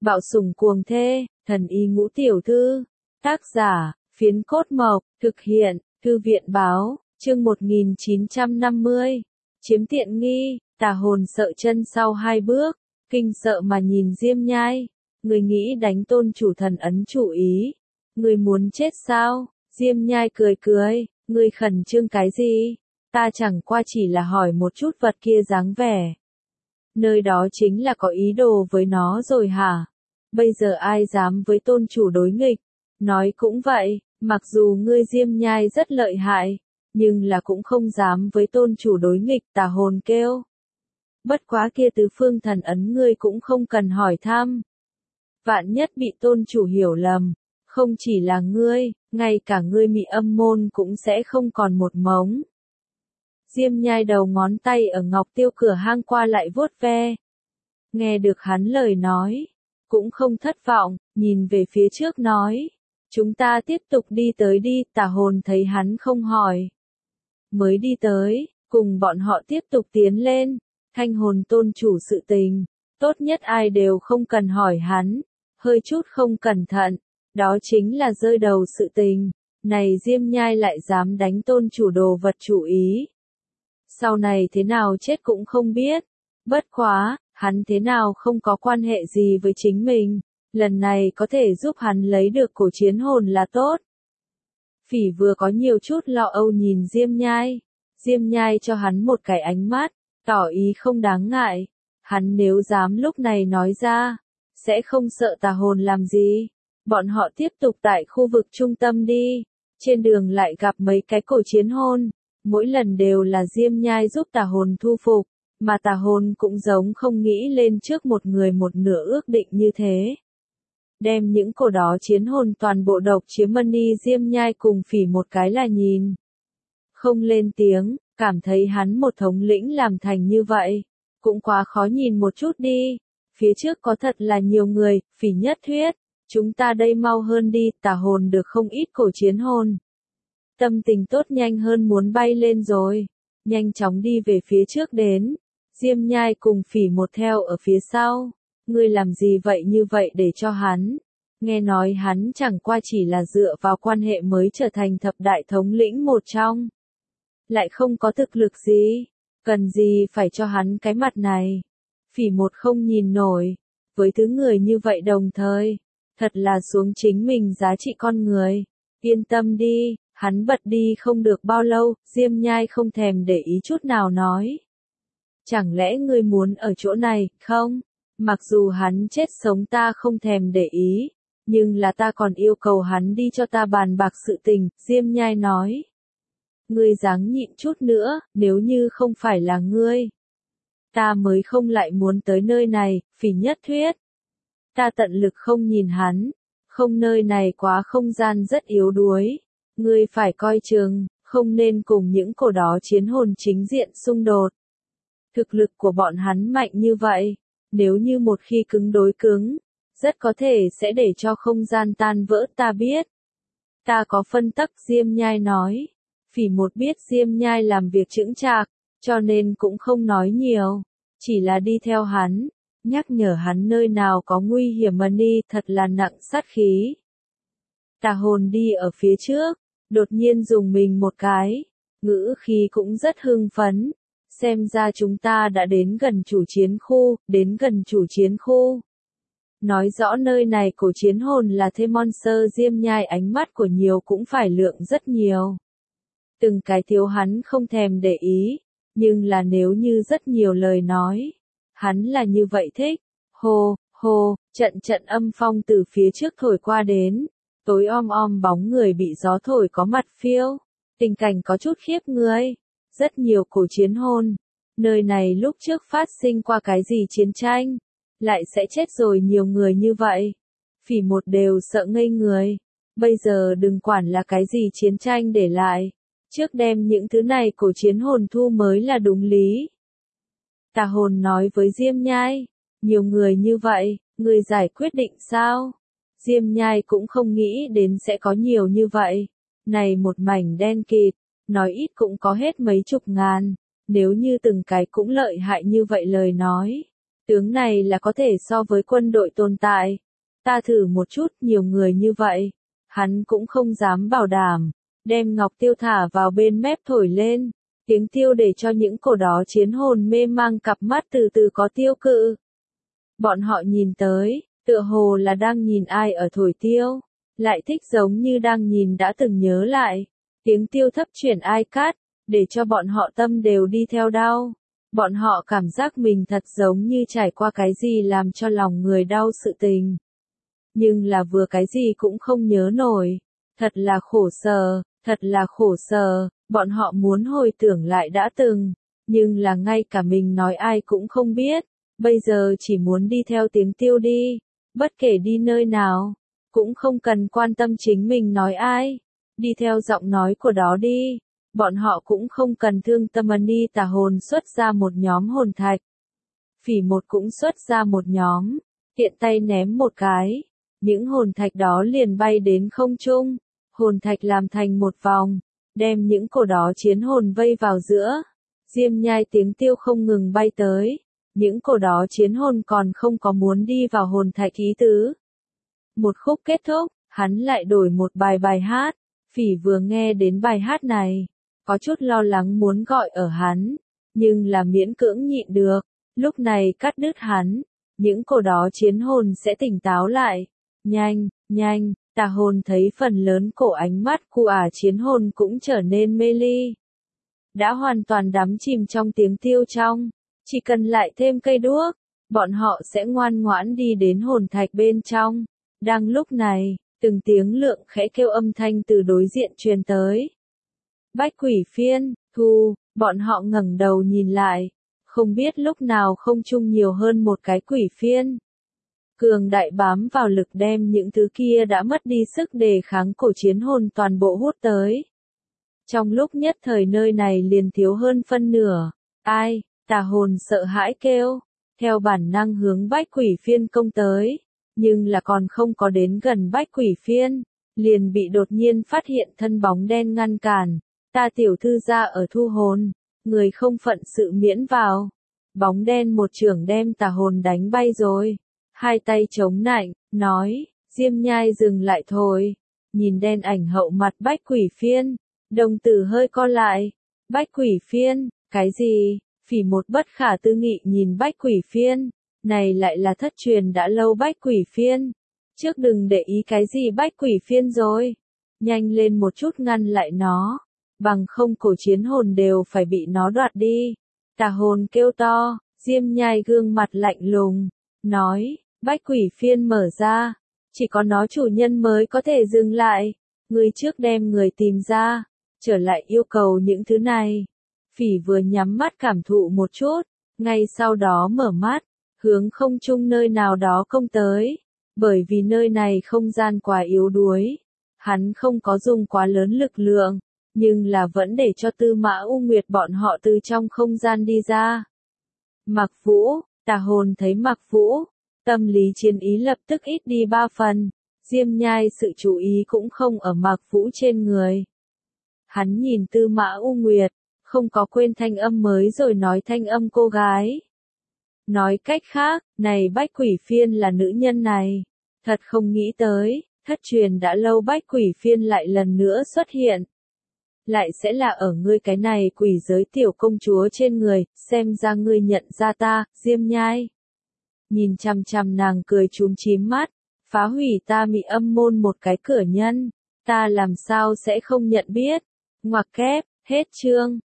Bạo sủng cuồng thê, thần y ngũ tiểu thư. Tác giả, Phiến Cốt Mộc, thực hiện, Thư viện báo, chương 1950. Chiếm tiện nghi, Tà Hồn sợ chân sau hai bước, kinh sợ mà nhìn Diêm Nhai. Người nghĩ đánh tôn chủ thần ấn chủ ý. Người muốn chết sao? Diêm Nhai cười cười, người khẩn trương cái gì? Ta chẳng qua chỉ là hỏi một chút vật kia dáng vẻ. Nơi đó chính là có ý đồ với nó rồi hả? Bây giờ ai dám với tôn chủ đối nghịch? Nói cũng vậy, mặc dù ngươi Diêm Nhai rất lợi hại, nhưng là cũng không dám với tôn chủ đối nghịch. Tà Hồn kêu. Bất quá kia tứ phương thần ấn ngươi cũng không cần hỏi thăm. Vạn nhất bị tôn chủ hiểu lầm, không chỉ là ngươi, ngay cả ngươi Mị Âm môn cũng sẽ không còn một mống. Diêm Nhai đầu ngón tay ở ngọc tiêu cửa hang qua lại vuốt ve. Nghe được hắn lời nói, cũng không thất vọng, nhìn về phía trước nói. Chúng ta tiếp tục đi tới đi. Tà Hồn thấy hắn không hỏi. Mới đi tới, cùng bọn họ tiếp tục tiến lên. Thanh hồn tôn chủ sự tình, tốt nhất ai đều không cần hỏi hắn. Hơi chút không cẩn thận, đó chính là rơi đầu sự tình. Này Diêm Nhai lại dám đánh tôn chủ đồ vật chủ ý. Sau này thế nào chết cũng không biết. Bất quá, hắn thế nào không có quan hệ gì với chính mình. Lần này có thể giúp hắn lấy được cổ chiến hồn là tốt. Phỉ vừa có nhiều chút lo âu nhìn Diêm Nhai. Diêm Nhai cho hắn một cái ánh mắt, tỏ ý không đáng ngại. Hắn nếu dám lúc này nói ra, sẽ không sợ Tà Hồn làm gì. Bọn họ tiếp tục tại khu vực trung tâm đi. Trên đường lại gặp mấy cái cổ chiến hồn. Mỗi lần đều là Diêm Nhai giúp Tà Hồn thu phục, mà Tà Hồn cũng giống không nghĩ lên trước một người một nửa ước định như thế. Đem những cổ đó chiến hồn toàn bộ độc chiếm mani. Diêm Nhai cùng Phỉ một cái là nhìn. Không lên tiếng, cảm thấy hắn một thống lĩnh làm thành như vậy. Cũng quá khó nhìn một chút đi. Phía trước có thật là nhiều người. Phỉ nhất thuyết, chúng ta đây mau hơn đi. Tà Hồn được không ít cổ chiến hồn. Tâm tình tốt nhanh hơn muốn bay lên rồi. Nhanh chóng đi về phía trước đến. Diêm Nhai cùng Phỉ một theo ở phía sau. Ngươi làm gì vậy như vậy để cho hắn? Nghe nói hắn chẳng qua chỉ là dựa vào quan hệ mới trở thành thập đại thống lĩnh một trong. Lại không có thực lực gì. Cần gì phải cho hắn cái mặt này? Phỉ một không nhìn nổi. Với thứ người như vậy đồng thời. Thật là xuống chính mình giá trị con người. Yên tâm đi. Hắn bật đi không được bao lâu. Diêm Nhai không thèm để ý chút nào nói. Chẳng lẽ ngươi muốn ở chỗ này, không? Mặc dù hắn chết sống ta không thèm để ý, nhưng là ta còn yêu cầu hắn đi cho ta bàn bạc sự tình. Diêm Nhai nói. Ngươi ráng nhịn chút nữa, nếu như không phải là ngươi, ta mới không lại muốn tới nơi này. Phỉ nhất thuyết. Ta tận lực không nhìn hắn. Không, nơi này quá không gian rất yếu đuối. Ngươi phải coi chừng, không nên cùng những cổ đó chiến hồn chính diện xung đột. Thực lực của bọn hắn mạnh như vậy, nếu như một khi cứng đối cứng, rất có thể sẽ để cho không gian tan vỡ. Ta biết. Ta có phân tắc. Diêm Nhai nói. Phỉ một biết Diêm Nhai làm việc chững chạc, cho nên cũng không nói nhiều, chỉ là đi theo hắn, nhắc nhở hắn nơi nào có nguy hiểm mani. Thật là nặng sát khí. Tà Hồn đi ở phía trước, đột nhiên dùng mình một cái, ngữ khí cũng rất hưng phấn. Xem ra chúng ta đã đến gần chủ chiến khu. Đến gần chủ chiến khu. Nói rõ nơi này cổ chiến hồn là thêm monster. Diêm Nhai ánh mắt của nhiều cũng phải lượng rất nhiều. Từng cái thiếu hắn không thèm để ý, nhưng là nếu như rất nhiều lời nói, hắn là như vậy thích. Hồ, hồ, trận trận âm phong từ phía trước thổi qua đến. Tối om bóng người bị gió thổi có mặt phiêu. Tình cảnh có chút khiếp người. Rất nhiều cổ chiến hồn. Nơi này lúc trước phát sinh qua cái gì chiến tranh, lại sẽ chết rồi nhiều người như vậy. Phỉ một đều sợ ngây người. Bây giờ đừng quản là cái gì chiến tranh để lại. Trước đem những thứ này cổ chiến hồn thu mới là đúng lý. Tà Hồn nói với Diêm Nhai. Nhiều người như vậy, người giải quyết định sao? Diêm Nhai cũng không nghĩ đến sẽ có nhiều như vậy. Này một mảnh đen kịt, nói ít cũng có hết mấy chục ngàn. Nếu như từng cái cũng lợi hại như vậy lời nói, Tướng này là có thể so với quân đội tồn tại. Ta thử một chút, nhiều người như vậy. Hắn cũng không dám bảo đảm. Đem ngọc tiêu thả vào bên mép thổi lên. Tiếng tiêu để cho những cổ đó chiến hồn mê mang cặp mắt từ từ có tiêu cự. Bọn họ nhìn tới, tựa hồ là đang nhìn ai ở thổi tiêu. Lại thích giống như đang nhìn đã từng nhớ lại. Tiếng tiêu thấp chuyển ai cát, để cho bọn họ tâm đều đi theo đau. Bọn họ cảm giác mình thật giống như trải qua cái gì làm cho lòng người đau sự tình. Nhưng là vừa cái gì cũng không nhớ nổi. Thật là khổ sở, thật là khổ sở, bọn họ muốn hồi tưởng lại đã từng. Nhưng là ngay cả mình nói ai cũng không biết. Bây giờ chỉ muốn đi theo tiếng tiêu đi. Bất kể đi nơi nào, cũng không cần quan tâm chính mình nói ai. Đi theo giọng nói của đó đi. Bọn họ cũng không cần thương tâm đi tà hồn xuất ra một nhóm hồn thạch. Phỉ một cũng xuất ra một nhóm. Tiện tay ném một cái. Những hồn thạch đó liền bay đến không trung. Hồn thạch làm thành một vòng. Đem những cổ đó chiến hồn vây vào giữa. Diêm nhai tiếng tiêu không ngừng bay tới. Những cổ đó chiến hồn còn không có muốn đi vào hồn thạch ý tứ. Một khúc kết thúc, hắn lại đổi một bài hát. Phỉ vừa nghe đến bài hát này, có chút lo lắng muốn gọi ở hắn, nhưng là miễn cưỡng nhịn được. Lúc này cắt đứt hắn, những cổ đó chiến hồn sẽ tỉnh táo lại. Nhanh, nhanh, tà hồn thấy phần lớn cổ ánh mắt của chiến hồn cũng trở nên mê ly. Đã hoàn toàn đắm chìm trong tiếng tiêu trong. Chỉ cần lại thêm cây đuốc, bọn họ sẽ ngoan ngoãn đi đến hồn thạch bên trong. Đang lúc này, từng tiếng lượng khẽ kêu âm thanh từ đối diện truyền tới. Bách quỷ phiên, thu, bọn họ ngẩng đầu nhìn lại. Không biết lúc nào không chung nhiều hơn một cái quỷ phiên. Cường đại bám vào lực đem những thứ kia đã mất đi sức đề kháng cổ chiến hồn toàn bộ hút tới. Trong lúc nhất thời nơi này liền thiếu hơn phân nửa. Ai? Tà hồn sợ hãi kêu. Theo bản năng hướng bách quỷ phiên công tới. Nhưng là còn không có đến gần bách quỷ phiên. Liền bị đột nhiên phát hiện thân bóng đen ngăn cản. Ta tiểu thư ra ở thu hồn. Người không phận sự miễn vào. Bóng đen một chưởng đem tà hồn đánh bay rồi. Hai tay chống nạnh, nói. Diêm nhai dừng lại thôi. Nhìn đen ảnh hậu mặt bách quỷ phiên. Đồng tử hơi co lại. Bách quỷ phiên, cái gì? Phỉ một bất khả tư nghị nhìn bách quỷ phiên. Này lại là thất truyền đã lâu bách quỷ phiên. Trước đừng để ý cái gì bách quỷ phiên rồi. Nhanh lên một chút ngăn lại nó. Bằng không cổ chiến hồn đều phải bị nó đoạt đi. Tà hồn kêu to, Diêm nhai gương mặt lạnh lùng. Nói, bách quỷ phiên mở ra. Chỉ có nó chủ nhân mới có thể dừng lại. Người trước đem người tìm ra. Trở lại yêu cầu những thứ này. Phỉ vừa nhắm mắt cảm thụ một chút. Ngay sau đó mở mắt. Hướng không trung nơi nào đó công tới. Bởi vì nơi này không gian quá yếu đuối. Hắn không có dùng quá lớn lực lượng. Nhưng là vẫn để cho Tư Mã U Nguyệt bọn họ từ trong không gian đi ra. Mạc Vũ, tà hồn thấy Mạc Vũ. Tâm lý chiến ý lập tức ít đi 3 phần. Diêm nhai sự chú ý cũng không ở Mạc Vũ trên người. Hắn nhìn Tư Mã U Nguyệt. Không có quên thanh âm mới rồi nói thanh âm cô gái. Nói cách khác, này bách quỷ phiên là nữ nhân này. Thật không nghĩ tới, thất truyền đã lâu bách quỷ phiên lại lần nữa xuất hiện. Lại sẽ là ở ngươi cái này quỷ giới tiểu công chúa trên người, xem ra ngươi nhận ra ta, Diêm nhai. Nhìn chằm chằm nàng cười chúm chím mắt, phá hủy ta mị âm môn một cái cửa nhân. Ta làm sao sẽ không nhận biết. Ngoặc kép, hết chương.